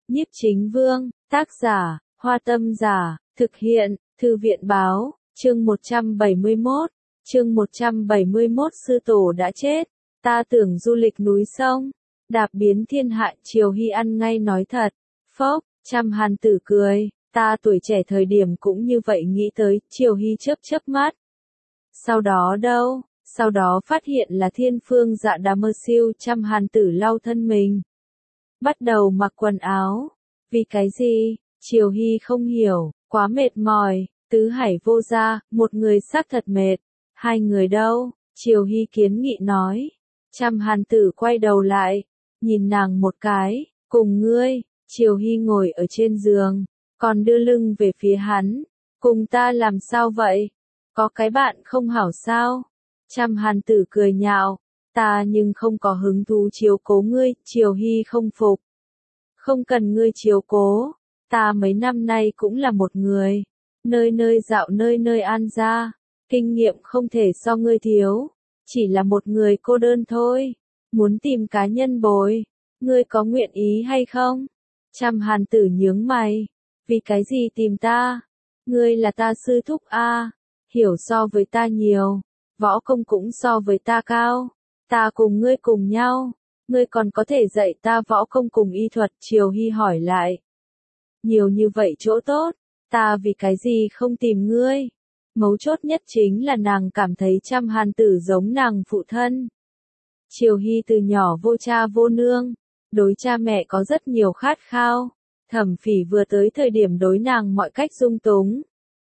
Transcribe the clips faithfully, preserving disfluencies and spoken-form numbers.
Nhiếp Chính Vương, tác giả, Hoa Tâm Giả, thực hiện, Thư viện Báo, chương một trăm bảy mươi mốt, chương một trăm bảy mươi mốt sư tổ đã chết, ta tưởng du lịch núi sông, đạp biến thiên hạ. Triều Hy ăn ngay nói thật, phốc, Trăm Hàn Tử cười, ta tuổi trẻ thời điểm cũng như vậy nghĩ tới. Triều Hy chớp chớp mắt. Sau đó đâu, sau đó phát hiện là Thiên Phương Dạ Đà Mơ Siêu. Trăm Hàn Tử lau thân mình, bắt đầu mặc quần áo. Vì cái gì? Triều Hy không hiểu, quá mệt mỏi. Tứ Hải vô gia, một người xác thật mệt. Hai người đâu? Triều Hy kiến nghị nói. Trăm Hàn Tử quay đầu lại, nhìn nàng một cái, cùng ngươi. Triều Hy ngồi ở trên giường, còn đưa lưng về phía hắn. Cùng ta làm sao vậy? Có cái bạn không hảo sao? Trăm Hàn Tử cười nhạo, ta nhưng không có hứng thú chiếu cố ngươi. Triều Hy không phục. Không cần ngươi chiếu cố, ta mấy năm nay cũng là một người, nơi nơi dạo nơi nơi an gia, kinh nghiệm không thể so ngươi thiếu, chỉ là một người cô đơn thôi, muốn tìm cá nhân bồi, ngươi có nguyện ý hay không? Trăm Hàn Tử nhướng mày, vì cái gì tìm ta? Ngươi là ta sư thúc a, hiểu so với ta nhiều, võ công cũng so với ta cao, ta cùng ngươi cùng nhau. Ngươi còn có thể dạy ta võ công cùng y thuật. Triều Hy hỏi lại. Nhiều như vậy chỗ tốt, ta vì cái gì không tìm ngươi? Mấu chốt nhất chính là nàng cảm thấy Trăm Hàn Tử giống nàng phụ thân. Triều Hy từ nhỏ vô cha vô nương, đối cha mẹ có rất nhiều khát khao. Thẩm Phỉ vừa tới thời điểm đối nàng mọi cách dung túng,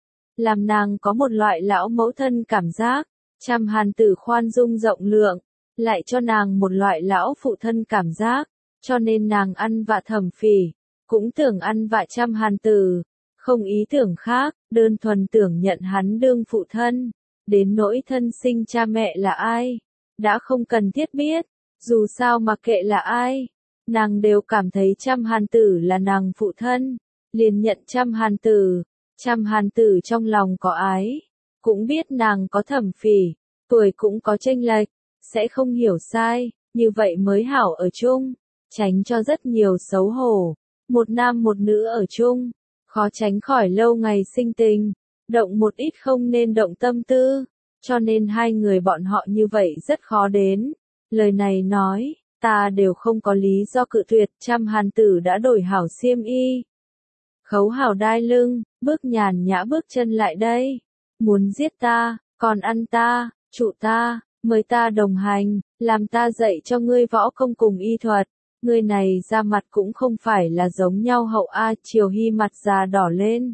làm nàng có một loại lão mẫu thân cảm giác. Trăm Hàn Tử khoan dung rộng lượng, lại cho nàng một loại lão phụ thân cảm giác, cho nên nàng ăn vạ Thẩm Phỉ, cũng tưởng ăn vạ Trăm Hàn Tử, không ý tưởng khác, đơn thuần tưởng nhận hắn đương phụ thân. Đến nỗi thân sinh cha mẹ là ai, đã không cần thiết biết, dù sao mặc kệ là ai, nàng đều cảm thấy Trăm Hàn Tử là nàng phụ thân, liền nhận Trăm Hàn Tử. Trăm Hàn Tử trong lòng có ái, cũng biết nàng có Thẩm Phỉ, tuổi cũng có chênh lệch, sẽ không hiểu sai, như vậy mới hảo ở chung, tránh cho rất nhiều xấu hổ. Một nam một nữ ở chung, khó tránh khỏi lâu ngày sinh tình, động một ít không nên động tâm tư, cho nên hai người bọn họ như vậy rất khó đến. Lời này nói, ta đều không có lý do cự tuyệt. Trăm Hàn Tử đã đổi hảo xiêm y, khấu hảo đai lưng, bước nhàn nhã bước chân lại đây. Muốn giết ta, còn ăn ta, trụ ta, mời ta đồng hành, làm ta dạy cho ngươi võ công cùng y thuật. Ngươi này ra mặt cũng không phải là giống nhau hậu a. Triều Hy mặt già đỏ lên,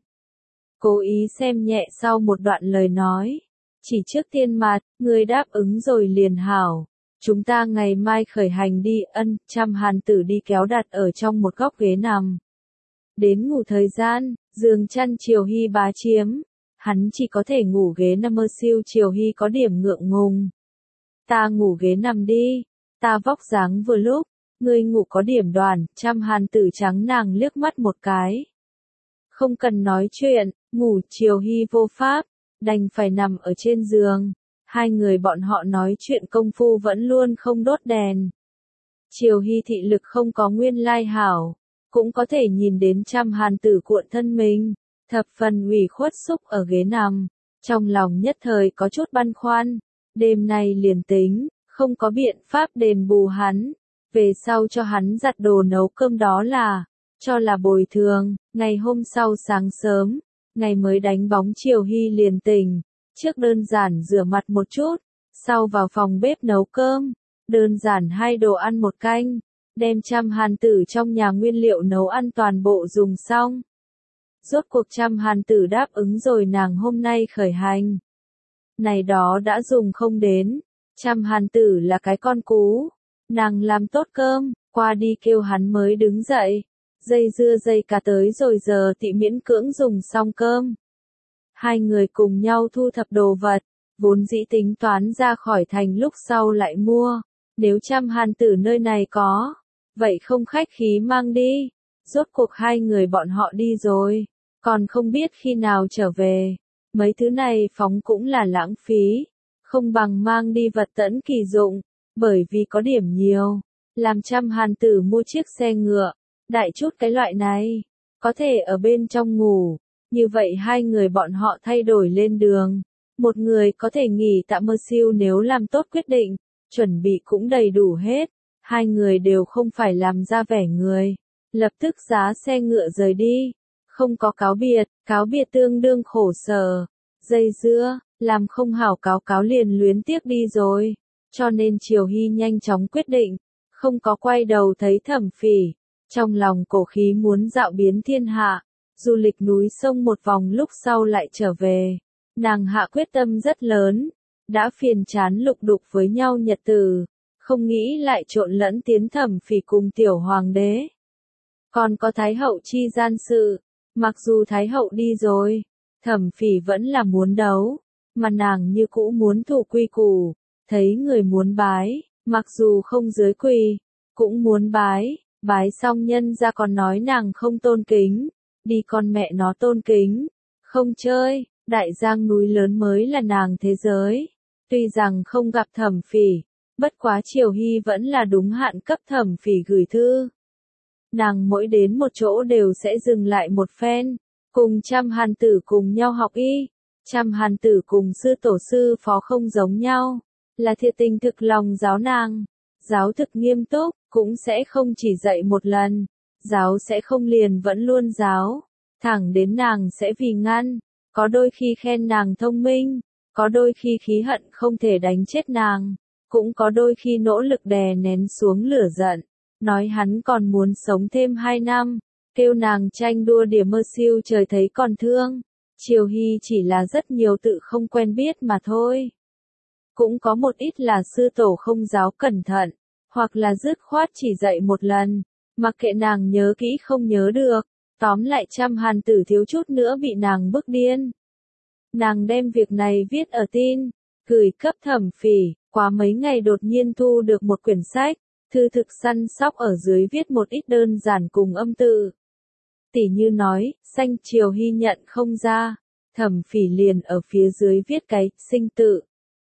cố ý xem nhẹ sau một đoạn lời nói. Chỉ trước tiên mặt, ngươi đáp ứng rồi liền hảo. Chúng ta ngày mai khởi hành đi. Ân. Trăm Hàn Tử đi kéo đặt ở trong một góc ghế nằm. Đến ngủ thời gian, giường chăn Triều Hy bá chiếm, hắn chỉ có thể ngủ ghế nằm. Mơ Siêu. Triều Hy có điểm ngượng ngùng. Ta ngủ ghế nằm đi, ta vóc dáng vừa lúc, ngươi ngủ có điểm đoàn. Trăm Hàn Tử trắng nàng liếc mắt một cái. Không cần nói chuyện, ngủ. Triều Hy vô pháp, đành phải nằm ở trên giường. Hai người bọn họ nói chuyện công phu vẫn luôn không đốt đèn. Triều Hy thị lực không có nguyên lai hảo, cũng có thể nhìn đến Trăm Hàn Tử cuộn thân mình, thập phần ủy khuất xúc ở ghế nằm, trong lòng nhất thời có chút băn khoăn. Đêm nay liền tính, không có biện pháp đền bù hắn, về sau cho hắn giặt đồ nấu cơm đó là, cho là bồi thường. Ngày hôm sau sáng sớm, ngày mới đánh bóng Triều Hy liền tỉnh, trước đơn giản rửa mặt một chút, sau vào phòng bếp nấu cơm, đơn giản hai đồ ăn một canh, đem Trăm Hàn Tử trong nhà nguyên liệu nấu ăn toàn bộ dùng xong. Rốt cuộc Trăm Hàn Tử đáp ứng rồi nàng hôm nay khởi hành. Này đó đã dùng không đến. Trăm Hàn Tử là cái con cú, nàng làm tốt cơm, qua đi kêu hắn mới đứng dậy. Dây dưa dây cả tới rồi giờ tị miễn cưỡng dùng xong cơm. Hai người cùng nhau thu thập đồ vật, vốn dĩ tính toán ra khỏi thành lúc sau lại mua. Nếu Trăm Hàn Tử nơi này có, vậy không khách khí mang đi. Rốt cuộc hai người bọn họ đi rồi, còn không biết khi nào trở về. Mấy thứ này phóng cũng là lãng phí, không bằng mang đi vật tẫn kỳ dụng, bởi vì có điểm nhiều. Làm Trăm Hàn Tử mua chiếc xe ngựa, đại chút cái loại này, có thể ở bên trong ngủ, như vậy hai người bọn họ thay đổi lên đường. Một người có thể nghỉ tạm mơ siêu nếu làm tốt quyết định, chuẩn bị cũng đầy đủ hết, hai người đều không phải làm ra vẻ người, lập tức giá xe ngựa rời đi, không có cáo biệt, cáo biệt tương đương khổ sở, dây dưa, làm không hảo cáo cáo liền luyến tiếc đi rồi, cho nên Triều Hy nhanh chóng quyết định, không có quay đầu thấy Thẩm Phỉ, trong lòng cổ khí muốn dạo biến thiên hạ, du lịch núi sông một vòng lúc sau lại trở về. Nàng hạ quyết tâm rất lớn, đã phiền chán lục đục với nhau nhật từ, không nghĩ lại trộn lẫn tiến Thẩm Phỉ cùng tiểu hoàng đế. Còn có Thái hậu chi gian sự, mặc dù Thái hậu đi rồi, Thẩm Phỉ vẫn là muốn đấu, mà nàng như cũ muốn thủ quy củ, thấy người muốn bái, mặc dù không dưới quỳ, cũng muốn bái, bái xong nhân ra còn nói nàng không tôn kính, đi con mẹ nó tôn kính, không chơi. Đại giang núi lớn mới là nàng thế giới. Tuy rằng không gặp Thẩm Phỉ, bất quá Triều Hy vẫn là đúng hạn cấp Thẩm Phỉ gửi thư. Nàng mỗi đến một chỗ đều sẽ dừng lại một phen, cùng trăm hàn tử cùng nhau học y. Trăm hàn tử cùng sư tổ sư phó không giống nhau, là thiệt tình thực lòng giáo nàng. Giáo thực nghiêm túc, cũng sẽ không chỉ dạy một lần. Giáo sẽ không liền vẫn luôn giáo. Thẳng đến nàng sẽ vì ngăn. Có đôi khi khen nàng thông minh, có đôi khi khí hận không thể đánh chết nàng, cũng có đôi khi nỗ lực đè nén xuống lửa giận, nói hắn còn muốn sống thêm hai năm, kêu nàng tranh đua đỉa mơ siêu trời thấy còn thương. Triều Hy chỉ là rất nhiều tự không quen biết mà thôi. Cũng có một ít là sư tổ không giáo cẩn thận, hoặc là dứt khoát chỉ dạy một lần, mặc kệ nàng nhớ kỹ không nhớ được. Tóm lại trăm hàn tử thiếu chút nữa bị nàng bức điên. Nàng đem việc này viết ở tin, gửi cấp Thẩm Phỉ, quá mấy ngày đột nhiên thu được một quyển sách, thư thực săn sóc ở dưới viết một ít đơn giản cùng âm tự. Tỉ như nói, xanh Triều Hy nhận không ra, Thẩm Phỉ liền ở phía dưới viết cái sinh tự.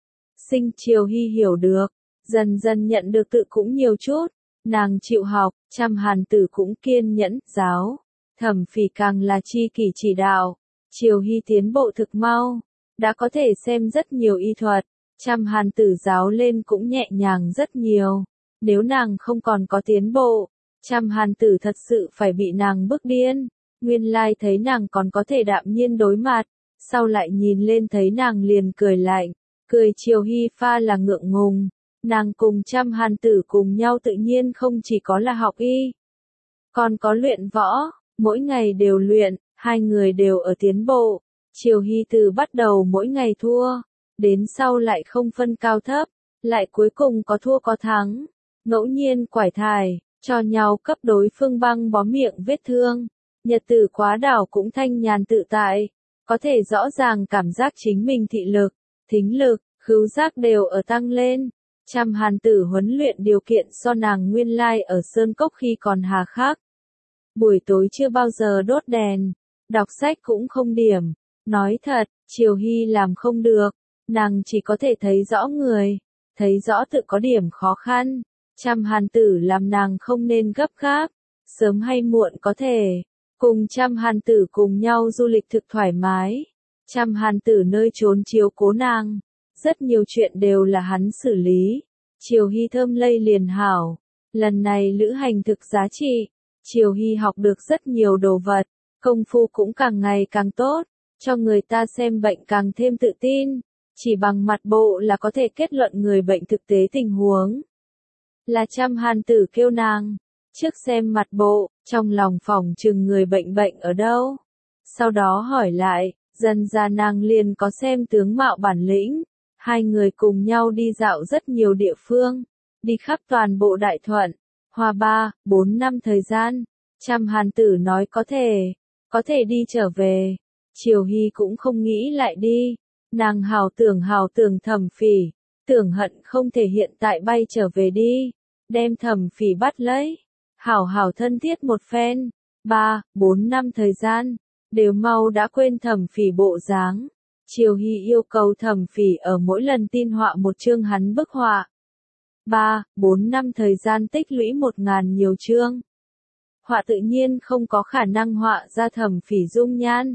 Sinh Triều Hy hiểu được, dần dần nhận được tự cũng nhiều chút, nàng chịu học, trăm hàn tử cũng kiên nhẫn, giáo. Thẩm Phỉ càng là chi kỷ chỉ đạo, Triều Hy tiến bộ thực mau, đã có thể xem rất nhiều y thuật, trăm hàn tử giáo lên cũng nhẹ nhàng rất nhiều, nếu nàng không còn có tiến bộ, trăm hàn tử thật sự phải bị nàng bức điên, nguyên lai thấy nàng còn có thể đạm nhiên đối mặt, sau lại nhìn lên thấy nàng liền cười lạnh, cười Triều Hy pha là ngượng ngùng, nàng cùng trăm hàn tử cùng nhau tự nhiên không chỉ có là học y, còn có luyện võ. Mỗi ngày đều luyện, hai người đều ở tiến bộ. Triều Hy từ bắt đầu mỗi ngày thua, đến sau lại không phân cao thấp, lại cuối cùng có thua có thắng. Ngẫu nhiên quải thải, cho nhau cấp đối phương băng bó miệng vết thương. Nhật tử quá đảo cũng thanh nhàn tự tại, có thể rõ ràng cảm giác chính mình thị lực, thính lực, khứu giác đều ở tăng lên. Trăm hàn tử huấn luyện điều kiện so nàng nguyên lai ở Sơn Cốc khi còn hà khắc. Buổi tối chưa bao giờ đốt đèn, đọc sách cũng không điểm. Nói thật, Triều Hy làm không được, nàng chỉ có thể thấy rõ người, thấy rõ tự có điểm khó khăn. Trăm hàn tử làm nàng không nên gấp gáp, sớm hay muộn có thể, cùng trăm hàn tử cùng nhau du lịch thực thoải mái. Trăm hàn tử nơi trốn chiếu cố nàng, rất nhiều chuyện đều là hắn xử lý. Triều Hy thơm lây liền hảo, lần này lữ hành thực giá trị. Triều Hy học được rất nhiều đồ vật, công phu cũng càng ngày càng tốt, cho người ta xem bệnh càng thêm tự tin, chỉ bằng mặt bộ là có thể kết luận người bệnh thực tế tình huống. Là trăm hàn tử kêu nàng, trước xem mặt bộ, trong lòng phỏng chừng người bệnh bệnh ở đâu. Sau đó hỏi lại, dần ra nàng liền có xem tướng mạo bản lĩnh, hai người cùng nhau đi dạo rất nhiều địa phương, đi khắp toàn bộ Đại Thuận. Hoa ba, bốn năm thời gian, trăm hàn tử nói có thể, có thể đi trở về. Triều Hy cũng không nghĩ lại đi, nàng hào tưởng hào tưởng Thẩm Phỉ, tưởng hận không thể hiện tại bay trở về đi, đem Thẩm Phỉ bắt lấy, hảo hảo thân thiết một phen. Ba, bốn năm thời gian, đều mau đã quên Thẩm Phỉ bộ dáng. Triều Hy yêu cầu Thẩm Phỉ ở mỗi lần tin họa một chương hắn bức họa. Ba, bốn năm thời gian tích lũy một ngàn nhiều chương. họa tự nhiên không có khả năng họa ra Thẩm Phỉ dung nhan.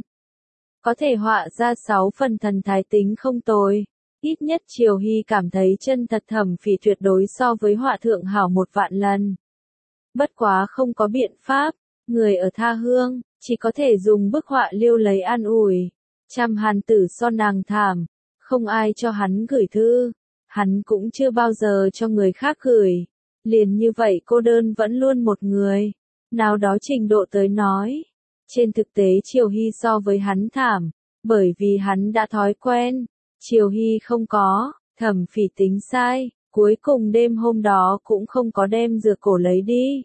Có thể họa ra sáu phần thần thái tính không tồi. Ít nhất Triều Hy cảm thấy chân thật Thẩm Phỉ tuyệt đối so với họa thượng hảo một vạn lần. Bất quá không có biện pháp, người ở tha hương, chỉ có thể dùng bức họa liêu lấy an ủi. Trăm hàn tử so nàng thảm, không ai cho hắn gửi thư, hắn cũng chưa bao giờ cho người khác gửi. Liền như vậy cô đơn vẫn luôn một người, nào đó trình độ tới nói. Trên thực tế Triều Hy so với hắn thảm, bởi vì hắn đã thói quen. Triều Hy không có, Thẩm Phỉ tính sai, cuối cùng đêm hôm đó cũng không có đem dược cổ lấy đi.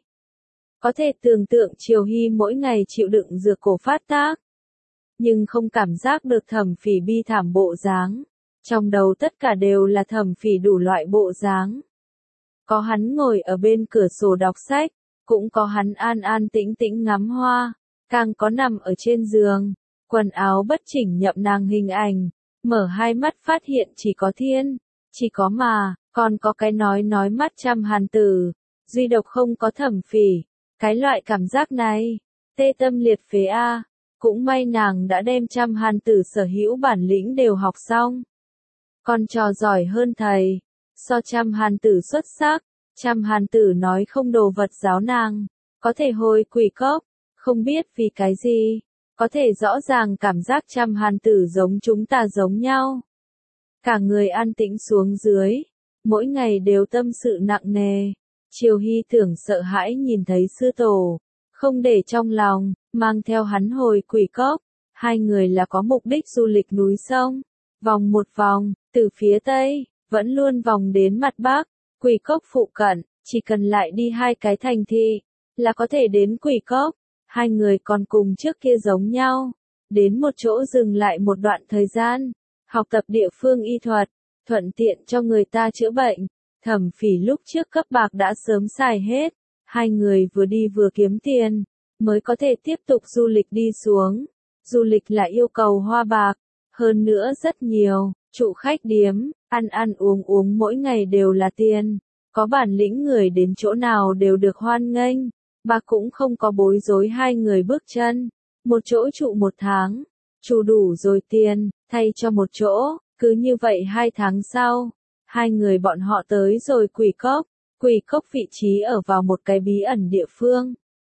Có thể tưởng tượng Triều Hy mỗi ngày chịu đựng dược cổ phát tác, nhưng không cảm giác được Thẩm Phỉ bi thảm bộ dáng. Trong đầu tất cả đều là Thẩm Phỉ đủ loại bộ dáng. Có hắn ngồi ở bên cửa sổ đọc sách, cũng có hắn an an tĩnh tĩnh ngắm hoa, càng có nằm ở trên giường, quần áo bất chỉnh nhậm nàng hình ảnh, mở hai mắt phát hiện chỉ có thiên, chỉ có mà, còn có cái nói nói mắt trăm hàn tử, duy độc không có Thẩm Phỉ. Cái loại cảm giác này, tê tâm liệt phế a. Cũng may nàng đã đem trăm hàn tử sở hữu bản lĩnh đều học xong. Con trò giỏi hơn thầy, so trăm hàn tử xuất sắc, trăm hàn tử nói không đồ vật giáo nàng, có thể hồi quỷ cốc, không biết vì cái gì, có thể rõ ràng cảm giác trăm hàn tử giống chúng ta giống nhau. Cả người an tĩnh xuống dưới, mỗi ngày đều tâm sự nặng nề. Triều Hy tưởng sợ hãi nhìn thấy sư tổ, không để trong lòng, mang theo hắn hồi quỷ cốc. Hai người là có mục đích du lịch núi sông, vòng một vòng, từ phía tây, vẫn luôn vòng đến mặt bắc, quỷ cốc phụ cận, chỉ cần lại đi hai cái thành thị, là có thể đến quỷ cốc. Hai người còn cùng trước kia giống nhau, đến một chỗ dừng lại một đoạn thời gian, học tập địa phương y thuật, thuận tiện cho người ta chữa bệnh. Thẩm Phỉ lúc trước cấp bạc đã sớm xài hết, hai người vừa đi vừa kiếm tiền, mới có thể tiếp tục du lịch đi xuống. Du lịch là yêu cầu hoa bạc, hơn nữa rất nhiều, trụ khách điếm, ăn ăn uống uống mỗi ngày đều là tiền. Có bản lĩnh người đến chỗ nào đều được hoan nghênh, bạc cũng không có bối rối hai người bước chân. Một chỗ trụ một tháng, trụ đủ rồi tiền, thay cho một chỗ, cứ như vậy hai tháng sau. Hai người bọn họ tới rồi quỷ cốc, quỷ cốc vị trí ở vào một cái bí ẩn địa phương.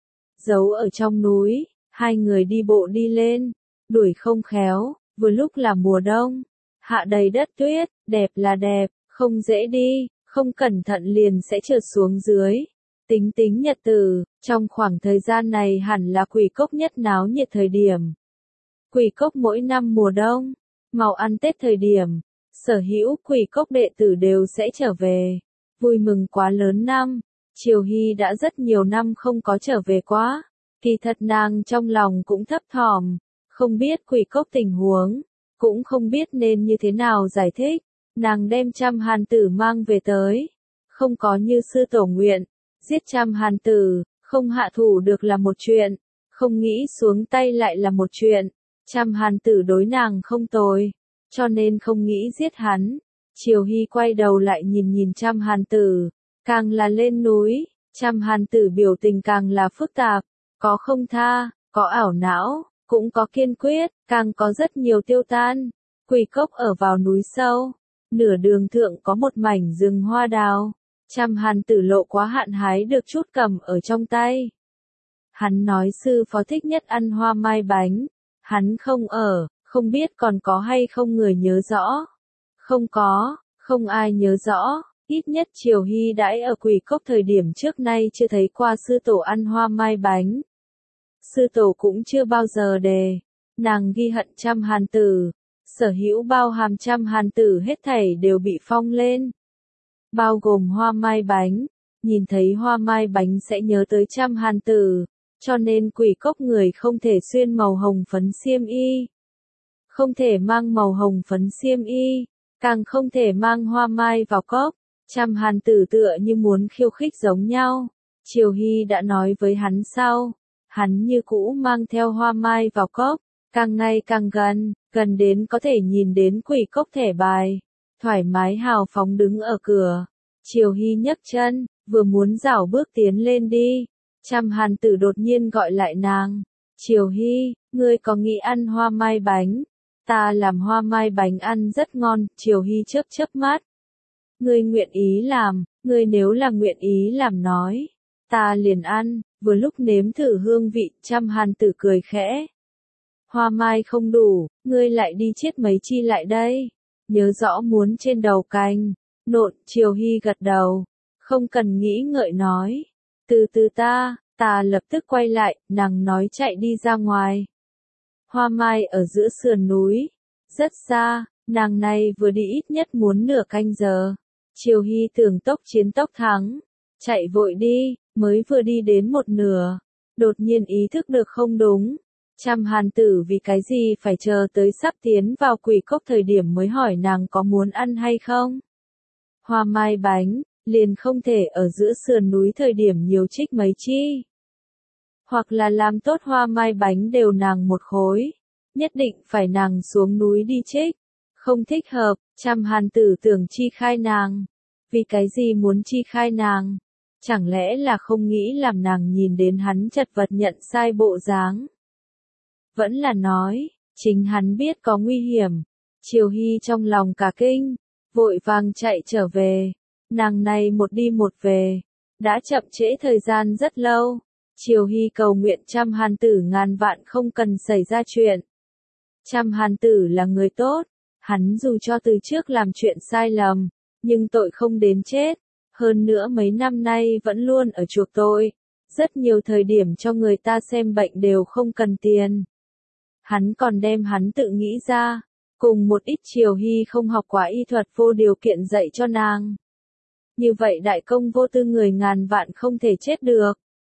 Giấu ở trong núi, hai người đi bộ đi lên, đuổi không khéo, vừa lúc là mùa đông. Hạ đầy đất tuyết, đẹp là đẹp, không dễ đi, không cẩn thận liền sẽ trượt xuống dưới. Tính tính nhật tử, trong khoảng thời gian này hẳn là quỷ cốc nhất náo nhiệt thời điểm. Quỷ cốc mỗi năm mùa đông, mau ăn Tết thời điểm. Sở hữu quỷ cốc đệ tử đều sẽ trở về, vui mừng quá lớn năm. Triều Hy đã rất nhiều năm không có trở về quá, kỳ thật nàng trong lòng cũng thấp thỏm, không biết quỷ cốc tình huống, cũng không biết nên như thế nào giải thích. Nàng đem trăm hàn tử mang về tới, không có như sư tổ nguyện, giết trăm hàn tử, không hạ thủ được là một chuyện, không nghĩ xuống tay lại là một chuyện. Trăm hàn tử đối nàng không tồi, cho nên không nghĩ giết hắn. Triều Hy quay đầu lại nhìn nhìn trăm hàn tử, càng là lên núi, trăm hàn tử biểu tình càng là phức tạp, có không tha, có ảo não, cũng có kiên quyết, càng có rất nhiều tiêu tan. Quỷ cốc ở vào núi sâu, nửa đường thượng có một mảnh rừng hoa đào, trăm hàn tử lộ quá hạn hái được chút cầm ở trong tay. Hắn nói sư phó thích nhất ăn hoa mai bánh, hắn không ở. Không biết còn có hay không người nhớ rõ. Không có, không ai nhớ rõ, ít nhất Triều Hy đãi ở quỷ cốc thời điểm trước nay chưa thấy qua sư tổ ăn hoa mai bánh. Sư tổ cũng chưa bao giờ đề, nàng ghi hận trăm hàn tử, sở hữu bao hàm trăm hàn tử hết thảy đều bị phong lên. Bao gồm hoa mai bánh, nhìn thấy hoa mai bánh sẽ nhớ tới trăm hàn tử, cho nên quỷ cốc người không thể xuyên màu hồng phấn xiêm y. Không thể mang màu hồng phấn xiêm y, càng không thể mang hoa mai vào cốc. Trăm hàn tử tựa như muốn khiêu khích giống nhau. Triều Hy đã nói với hắn sau, hắn như cũ mang theo hoa mai vào cốc, càng ngày càng gần, gần đến có thể nhìn đến quỷ cốc thẻ bài, thoải mái hào phóng đứng ở cửa. Triều Hy nhấc chân, vừa muốn rảo bước tiến lên đi, Trăm hàn tử đột nhiên gọi lại nàng. Triều Hy, ngươi có nghĩ ăn hoa mai bánh? Ta làm hoa mai bánh ăn rất ngon. Triều Hy chớp chớp mắt. Ngươi nguyện ý làm, ngươi nếu là nguyện ý làm nói. Ta liền ăn, vừa lúc nếm thử hương vị. Trăm hàn tử cười khẽ. Hoa mai không đủ, ngươi lại đi chiết mấy chi lại đây. Nhớ rõ muốn trên đầu cành. Nộn. Triều Hy gật đầu. Không cần nghĩ ngợi nói. Từ từ ta, ta lập tức quay lại, nàng nói chạy đi ra ngoài. Hoa mai ở giữa sườn núi. Rất xa, nàng này vừa đi ít nhất muốn nửa canh giờ. Triều Hy tưởng tốc chiến tốc thắng. Chạy vội đi, mới vừa đi đến một nửa. Đột nhiên ý thức được không đúng. Trăm hàn tử vì cái gì phải chờ tới sắp tiến vào quỷ cốc thời điểm mới hỏi nàng có muốn ăn hay không. Hoa mai bánh, liền không thể ở giữa sườn núi thời điểm nhiều trích mấy chi. Hoặc là làm tốt hoa mai bánh đều nàng một khối. Nhất định phải nàng xuống núi đi trích. Không thích hợp, trăm hàn tử tưởng chi khai nàng. Vì cái gì muốn chi khai nàng? Chẳng lẽ là không nghĩ làm nàng nhìn đến hắn chật vật nhận sai bộ dáng? Vẫn là nói, chính hắn biết có nguy hiểm. Triều Hy trong lòng cả kinh, vội vàng chạy trở về. Nàng này một đi một về, đã chậm trễ thời gian rất lâu. Triều Hy cầu nguyện trăm hàn tử ngàn vạn không cần xảy ra chuyện. Trăm hàn tử là người tốt, hắn dù cho từ trước làm chuyện sai lầm, nhưng tội không đến chết. Hơn nữa mấy năm nay vẫn luôn ở chuộc tội. Rất nhiều thời điểm cho người ta xem bệnh đều không cần tiền. Hắn còn đem hắn tự nghĩ ra, cùng một ít Triều Hy không học quá y thuật vô điều kiện dạy cho nàng. Như vậy đại công vô tư người ngàn vạn không thể chết được.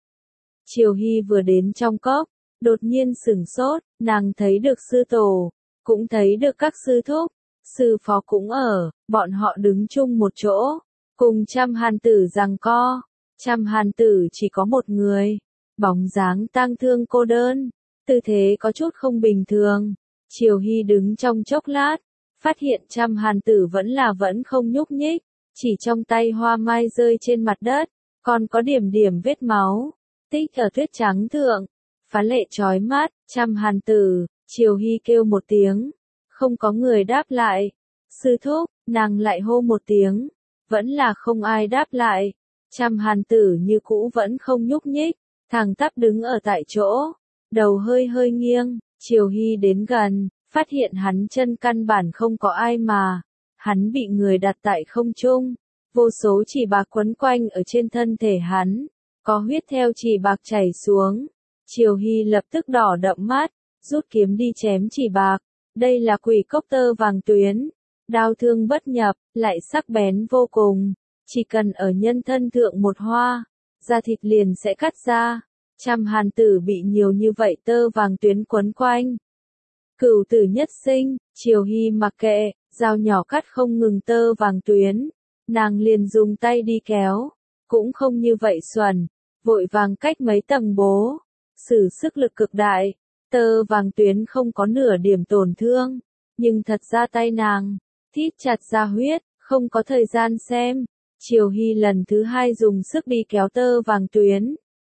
Triều Hy vừa đến trong cốc, đột nhiên sửng sốt, nàng thấy được sư tổ, cũng thấy được các sư thúc, sư phó cũng ở, bọn họ đứng chung một chỗ, cùng trăm hàn tử giằng co. Trăm hàn tử chỉ có một người, bóng dáng tang thương cô đơn, tư thế có chút không bình thường. Triều Hy đứng trong chốc lát, phát hiện trăm hàn tử vẫn là vẫn không nhúc nhích, chỉ trong tay hoa mai rơi trên mặt đất, còn có điểm điểm vết máu, tích ở tuyết trắng thượng, phá lệ chói mắt. Trăm hàn tử, Triều Hy kêu một tiếng, không có người đáp lại. Sư thúc, nàng lại hô một tiếng, vẫn là không ai đáp lại. Trăm hàn tử như cũ vẫn không nhúc nhích, thẳng tắp đứng ở tại chỗ, đầu hơi hơi nghiêng. Triều Hy đến gần, phát hiện hắn chân căn bản không có ai mà, hắn bị người đặt tại không trung, vô số chỉ bạc quấn quanh ở trên thân thể hắn, có huyết theo chỉ bạc chảy xuống. Triều Hy lập tức đỏ đậm mắt, rút kiếm đi chém chỉ bạc. Đây là quỷ cốc tơ vàng tuyến, đao thương bất nhập, lại sắc bén vô cùng, chỉ cần ở nhân thân thượng một hoa, da thịt liền sẽ cắt ra. Trăm hàn tử bị nhiều như vậy tơ vàng tuyến quấn quanh. Cửu tử nhất sinh, Triều Hy mặc kệ, dao nhỏ cắt không ngừng tơ vàng tuyến, nàng liền dùng tay đi kéo, cũng không như vậy xuẩn, vội vàng cách mấy tầng bố, sử sức lực cực đại, tơ vàng tuyến không có nửa điểm tổn thương, nhưng thật ra tay nàng, thít chặt ra huyết, không có thời gian xem. Triều Hy lần thứ hai dùng sức đi kéo tơ vàng tuyến.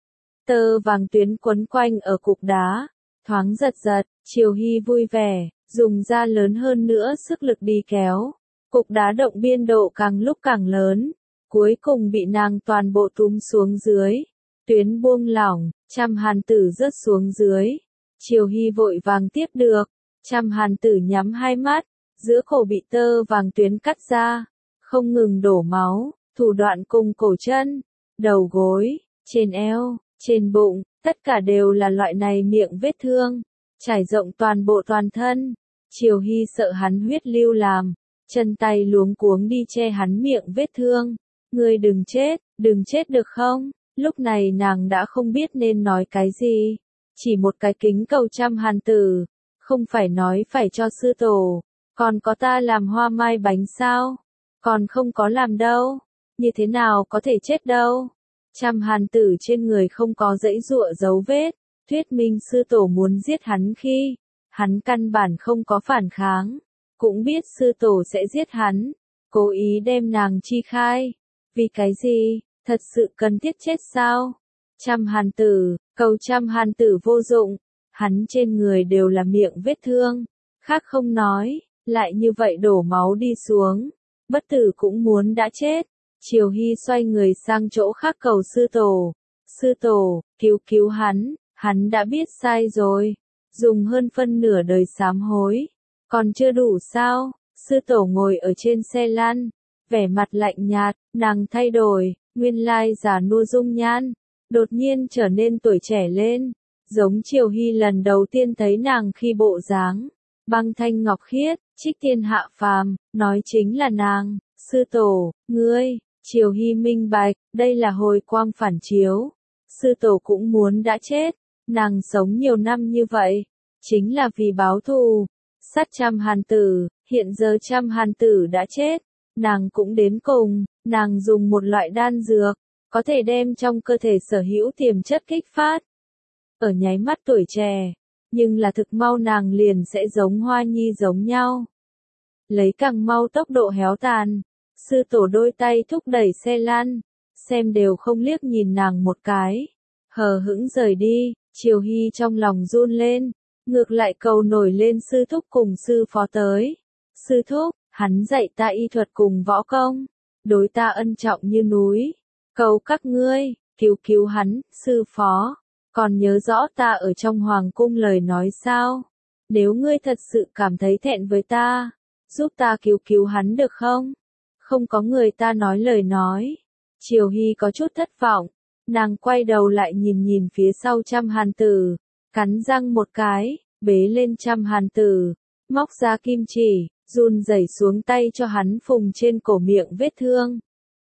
Tơ vàng tuyến quấn quanh ở cục đá, thoáng giật giật, Triều Hy vui vẻ, dùng ra lớn hơn nữa sức lực đi kéo. Cục đá động biên độ càng lúc càng lớn, cuối cùng bị nàng toàn bộ túm xuống dưới. Tuyến buông lỏng, trăm hàn tử rớt xuống dưới. Triều Hy vội vàng tiếp được, trăm hàn tử nhắm hai mắt, giữa cổ bị tơ vàng tuyến cắt ra, không ngừng đổ máu, thủ đoạn cùng cổ chân, đầu gối, trên eo, trên bụng, tất cả đều là loại này miệng vết thương, trải rộng toàn bộ toàn thân. Triều Hy sợ hắn huyết lưu làm, chân tay luống cuống đi che hắn miệng vết thương. Ngươi đừng chết, đừng chết được không? Lúc này nàng đã không biết nên nói cái gì, chỉ một cái kính cầu trăm hàn tử, không phải nói phải cho sư tổ, còn có ta làm hoa mai bánh sao? Còn không có làm đâu, như thế nào có thể chết đâu? Trăm hàn tử trên người không có dãy giụa dấu vết, thuyết minh sư tổ muốn giết hắn khi, hắn căn bản không có phản kháng, cũng biết sư tổ sẽ giết hắn, cố ý đem nàng chi khai. Vì cái gì, thật sự cần thiết chết sao? Trăm hàn tử, cầu trăm hàn tử vô dụng, hắn trên người đều là miệng vết thương, khác không nói, lại như vậy đổ máu đi xuống, bất tử cũng muốn đã chết. Triều Hy xoay người sang chỗ khác cầu sư tổ, sư tổ, cứu cứu hắn, hắn đã biết sai rồi, dùng hơn phân nửa đời sám hối, còn chưa đủ sao? Sư tổ ngồi ở trên xe lăn, vẻ mặt lạnh nhạt, nàng thay đổi, nguyên lai già nua dung nhan, đột nhiên trở nên tuổi trẻ lên, giống Triều Hy lần đầu tiên thấy nàng khi bộ dáng, băng thanh ngọc khiết, trích tiên hạ phàm, nói chính là nàng, sư tổ, ngươi, Triều Hy minh bạch, đây là hồi quang phản chiếu, sư tổ cũng muốn đã chết, nàng sống nhiều năm như vậy, chính là vì báo thù, sát trăm hàn tử, hiện giờ trăm hàn tử đã chết, nàng cũng đến cùng, nàng dùng một loại đan dược, có thể đem trong cơ thể sở hữu tiềm chất kích phát. Ở nháy mắt tuổi trẻ, nhưng là thực mau nàng liền sẽ giống Hoa Nhi giống nhau. Lấy càng mau tốc độ héo tàn, sư tổ đôi tay thúc đẩy xe lăn, xem đều không liếc nhìn nàng một cái, hờ hững rời đi, Triều Hy trong lòng run lên, ngược lại cầu nổi lên sư thúc cùng sư phó tới. Sư thúc, hắn dạy ta y thuật cùng võ công, đối ta ân trọng như núi, cầu các ngươi, cứu cứu hắn, sư phó, còn nhớ rõ ta ở trong hoàng cung lời nói sao? Nếu ngươi thật sự cảm thấy thẹn với ta, giúp ta cứu cứu hắn được không? Không có người ta nói lời nói. Triều Hy có chút thất vọng, nàng quay đầu lại nhìn nhìn phía sau trăm hàn tử, cắn răng một cái, bế lên trăm hàn tử, móc ra kim chỉ, run rẩy xuống tay cho hắn phùng trên cổ miệng vết thương.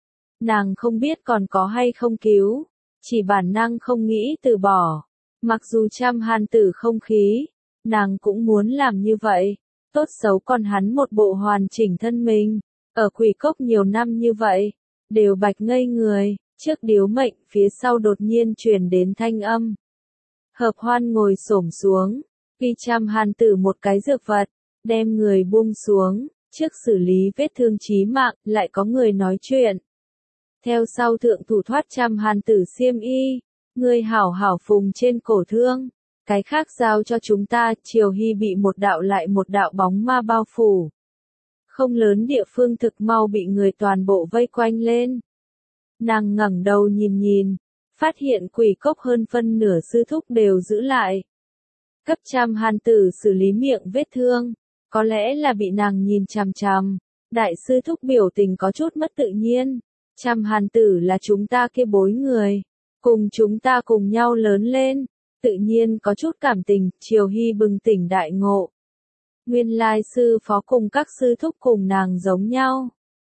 Nàng không biết còn có hay không cứu, chỉ bản năng không nghĩ từ bỏ. Mặc dù trăm hàn tử không khí, nàng cũng muốn làm như vậy, tốt xấu còn hắn một bộ hoàn chỉnh thân mình, ở quỷ cốc nhiều năm như vậy, đều bạch ngây người, trước điếu mệnh phía sau đột nhiên truyền đến thanh âm. Hợp Hoan ngồi xổm xuống, vì trăm hàn tử một cái dược vật, đem người buông xuống, trước xử lý vết thương chí mạng, lại có người nói chuyện. Theo sau thượng thủ thoát trăm hàn tử xiêm y, người hảo hảo phùng trên cổ thương, cái khác giao cho chúng ta. Triều Hy bị một đạo lại một đạo bóng ma bao phủ. Không lớn địa phương thực mau bị người toàn bộ vây quanh lên. Nàng ngẩng đầu nhìn nhìn, phát hiện quỷ cốc hơn phân nửa sư thúc đều giữ lại. Cấp trăm hàn tử xử lý miệng vết thương, có lẽ là bị nàng nhìn chằm chằm, đại sư thúc biểu tình có chút mất tự nhiên. Trăm hàn tử là chúng ta kia bối người, cùng chúng ta cùng nhau lớn lên, tự nhiên có chút cảm tình. Triều Hy bừng tỉnh đại ngộ. Nguyên lai sư phó cùng các sư thúc cùng nàng giống nhau,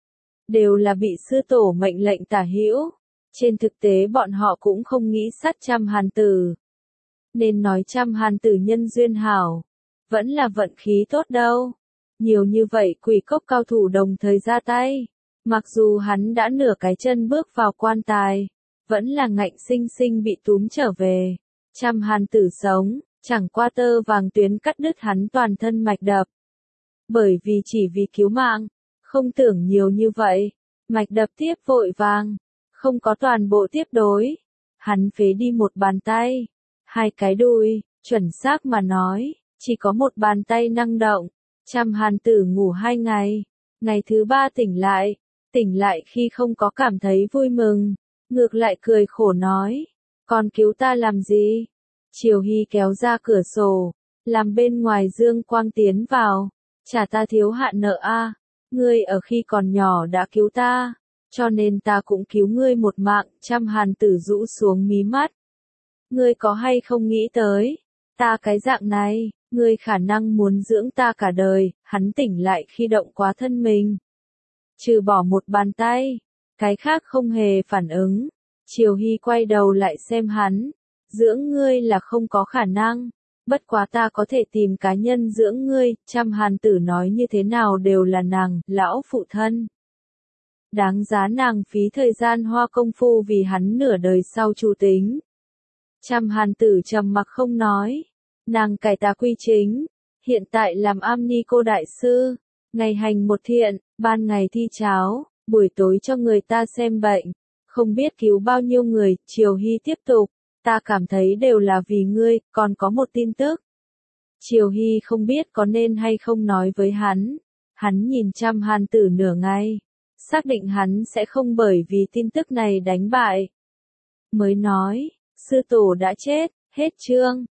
đều là bị sư tổ mệnh lệnh tả hữu. Trên thực tế bọn họ cũng không nghĩ sát trăm hàn tử. Nên nói trăm hàn tử nhân duyên hảo, vẫn là vận khí tốt đâu. Nhiều như vậy quỷ cốc cao thủ đồng thời ra tay. Mặc dù hắn đã nửa cái chân bước vào quan tài, vẫn là ngạnh sinh sinh bị túm trở về. Trăm hàn tử sống, chẳng qua tơ vàng tuyến cắt đứt hắn toàn thân mạch đập. Bởi vì chỉ vì cứu mạng, không tưởng nhiều như vậy, mạch đập tiếp vội vàng, không có toàn bộ tiếp đối. Hắn phế đi một bàn tay, hai cái đùi, chuẩn xác mà nói, chỉ có một bàn tay năng động. Trăm hàn tử ngủ hai ngày, ngày thứ ba tỉnh lại, tỉnh lại khi không có cảm thấy vui mừng, ngược lại cười khổ nói, còn cứu ta làm gì? Triều Hy kéo ra cửa sổ, làm bên ngoài dương quang tiến vào, trả ta thiếu hạn nợ a, ngươi ở khi còn nhỏ đã cứu ta, cho nên ta cũng cứu ngươi một mạng. Trăm hàn tử rũ xuống mí mắt. Ngươi có hay không nghĩ tới, ta cái dạng này, ngươi khả năng muốn dưỡng ta cả đời. Hắn tỉnh lại khi động quá thân mình, trừ bỏ một bàn tay, cái khác không hề phản ứng. Triều Hy quay đầu lại xem hắn, dưỡng ngươi là không có khả năng, bất quá ta có thể tìm cá nhân dưỡng ngươi. Trăm hàn tử nói như thế nào đều là nàng, lão phụ thân. Đáng giá nàng phí thời gian hoa công phu vì hắn nửa đời sau chủ tính. Trăm hàn tử trầm mặc không nói, nàng cải tà quy chính, hiện tại làm am ni cô đại sư, ngày hành một thiện, ban ngày thi cháo, buổi tối cho người ta xem bệnh, không biết cứu bao nhiêu người. Triều Hy tiếp tục, ta cảm thấy đều là vì ngươi, còn có một tin tức. Triều Hy không biết có nên hay không nói với hắn. Hắn nhìn chăm Hàn Tử nửa ngày, xác định hắn sẽ không bởi vì tin tức này đánh bại. Mới nói, sư tổ đã chết, hết chương.